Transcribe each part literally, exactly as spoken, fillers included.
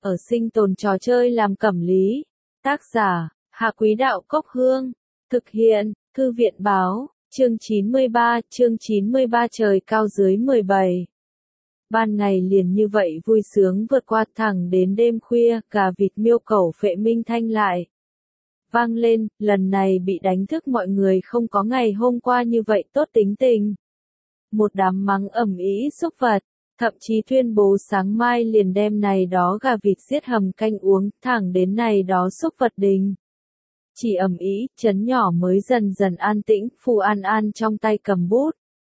ở sinh tồn trò chơi làm cẩm lý. Tác giả, Hạ Quý Đạo Cốc Hương. Thực hiện, Thư viện Báo, chương chín mươi ba, chương chín mươi ba trời cao dưới mười bảy. Ban ngày liền như vậy vui sướng vượt qua thẳng đến đêm khuya, gà vịt miêu cẩu phệ minh thanh lại vang lên, lần này bị đánh thức mọi người không có ngày hôm qua như vậy tốt tính tình. Một đám mắng ầm ĩ xúc vật, thậm chí tuyên bố sáng mai liền đem này đó gà vịt giết hầm canh uống, thẳng đến này đó xúc vật đình. Chỉ ầm ĩ, chấn nhỏ mới dần dần an tĩnh, Phù An An trong tay cầm bút.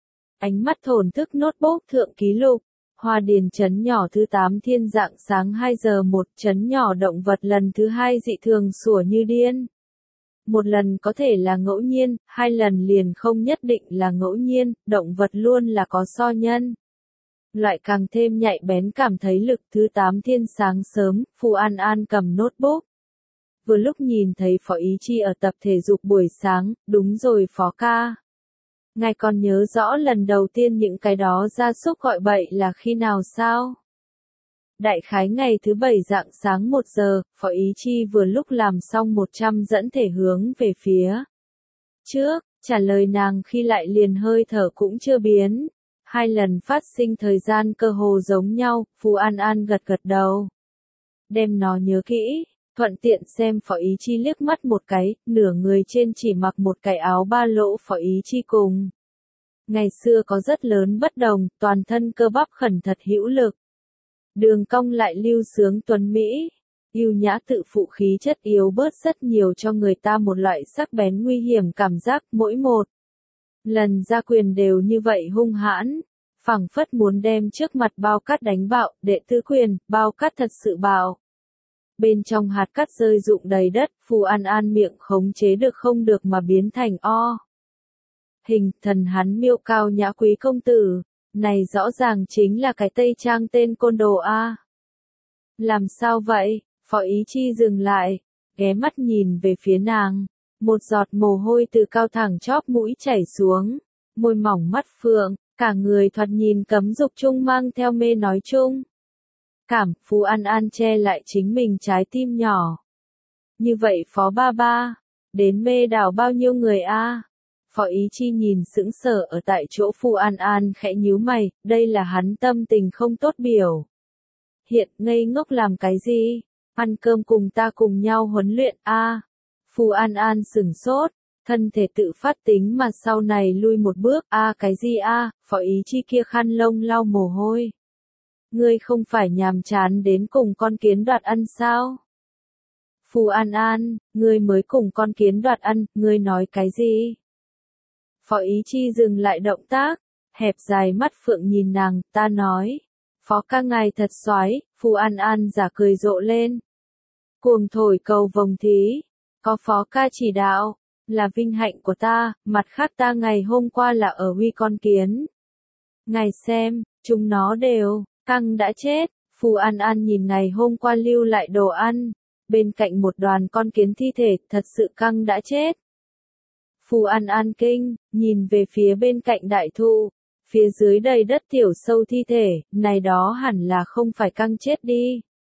Ánh mắt thổn thức notebook thượng ký lục. Hoa Điền trấn nhỏ thứ tám thiên dạng sáng hai giờ một, trấn nhỏ động vật lần thứ hai dị thường sủa như điên. Một lần có thể là ngẫu nhiên, hai lần liền không nhất định là ngẫu nhiên, động vật luôn là có so nhân. Loại càng thêm nhạy bén cảm thấy lực thứ tám thiên sáng sớm, Phù An An cầm notebook. Vừa lúc nhìn thấy Phó Ý Chi ở tập thể dục buổi sáng, đúng rồi Phó ca. Ngài còn nhớ rõ lần đầu tiên những cái đó gia súc gọi bậy là khi nào sao? Đại khái ngày thứ bảy rạng sáng một giờ, Phó Ý Chi vừa lúc làm xong một trăm dẫn thể hướng về phía trước, trả lời nàng khi lại liền hơi thở cũng chưa biến. Hai lần phát sinh thời gian cơ hồ giống nhau, Phù An An gật gật đầu. Đem nó nhớ kỹ. Thuận tiện xem Phó Ý Chi liếc mắt một cái, nửa người trên chỉ mặc một cái áo ba lỗ Phó Ý Chi cùng. Ngày xưa có rất lớn bất đồng, toàn thân cơ bắp khẩn thật hữu lực. Đường cong lại lưu sướng tuấn Mỹ, yêu nhã tự phụ khí chất yếu bớt rất nhiều cho người ta một loại sắc bén nguy hiểm cảm giác mỗi một. Lần ra quyền đều như vậy hung hãn, phảng phất muốn đem trước mặt bao cát đánh bạo, đệ tứ quyền, bao cát thật sự bạo. Bên trong hạt cát rơi rụng đầy đất, Phù An An miệng khống chế được không được mà biến thành o. Hình thần hắn miêu cao nhã quý công tử, này rõ ràng chính là cái Tây Trang tên côn đồ A. Làm sao vậy? Phó Ý Chi dừng lại, ghé mắt nhìn về phía nàng, một giọt mồ hôi từ cao thẳng chóp mũi chảy xuống, môi mỏng mắt phượng, cả người thoạt nhìn cấm dục chung mang theo mê nói chung. Cảm, Phù An An che lại chính mình trái tim nhỏ. Như vậy Phó ba ba, đến mê đảo bao nhiêu người a? Phó Ý Chi nhìn sững sờ ở tại chỗ Phù An An khẽ nhíu mày, đây là hắn tâm tình không tốt biểu. Hiện ngây ngốc làm cái gì? Ăn cơm cùng ta cùng nhau huấn luyện a. Phù An An sửng sốt, thân thể tự phát tính mà sau này lui một bước, a cái gì a? Phó Ý Chi kia khăn lông lau mồ hôi. Ngươi không phải nhàm chán đến cùng con kiến đoạt ăn sao? Phù An An, ngươi mới cùng con kiến đoạt ăn, ngươi nói cái gì? Phó Ý Chi dừng lại động tác, hẹp dài mắt phượng nhìn nàng, ta nói. Phó ca ngài thật soái, Phù An An giả cười rộ lên. Cuồng thổi cầu vồng thí, có Phó ca chỉ đạo, là vinh hạnh của ta, mặt khác ta ngày hôm qua là ở huy con kiến. Ngài xem, chúng nó đều. Căng đã chết, Phù An An nhìn ngày hôm qua lưu lại đồ ăn, bên cạnh một đoàn con kiến thi thể, thật sự căng đã chết. Phù An An kinh, nhìn về phía bên cạnh đại thụ, phía dưới đầy đất tiểu sâu thi thể, này đó hẳn là không phải căng chết đi.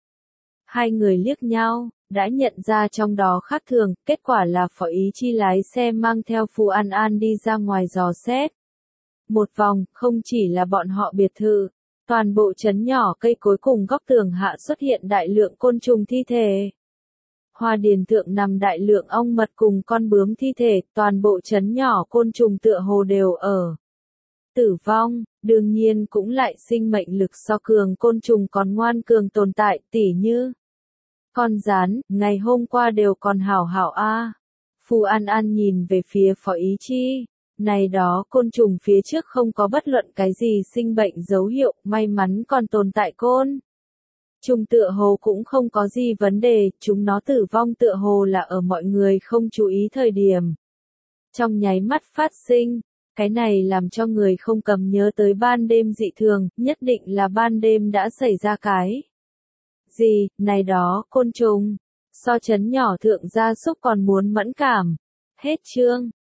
Hai người liếc nhau, đã nhận ra trong đó khác thường, kết quả là Phó Ý Chi lái xe mang theo Phù An An đi ra ngoài dò xét. Một vòng, không chỉ là bọn họ biệt thự. Toàn bộ trấn nhỏ cây cối cùng góc tường hạ xuất hiện đại lượng côn trùng thi thể. Hoa Điền thượng nằm đại lượng ong mật cùng con bướm thi thể, toàn bộ trấn nhỏ côn trùng tựa hồ đều ở. Tử vong, đương nhiên cũng lại sinh mệnh lực so cường côn trùng còn ngoan cường tồn tại, tỉ như con gián, ngày hôm qua đều còn hảo hảo a. Phù An An nhìn về phía Phó Ý Chi. Này đó côn trùng phía trước không có bất luận cái gì sinh bệnh dấu hiệu, may mắn còn tồn tại côn. Trùng tựa hồ cũng không có gì vấn đề, chúng nó tử vong tựa hồ là ở mọi người không chú ý thời điểm. Trong nháy mắt phát sinh, cái này làm cho người không cầm nhớ tới ban đêm dị thường, nhất định là ban đêm đã xảy ra cái. Gì, này đó, côn trùng, so chấn nhỏ thượng gia súc còn muốn mẫn cảm. Hết chương.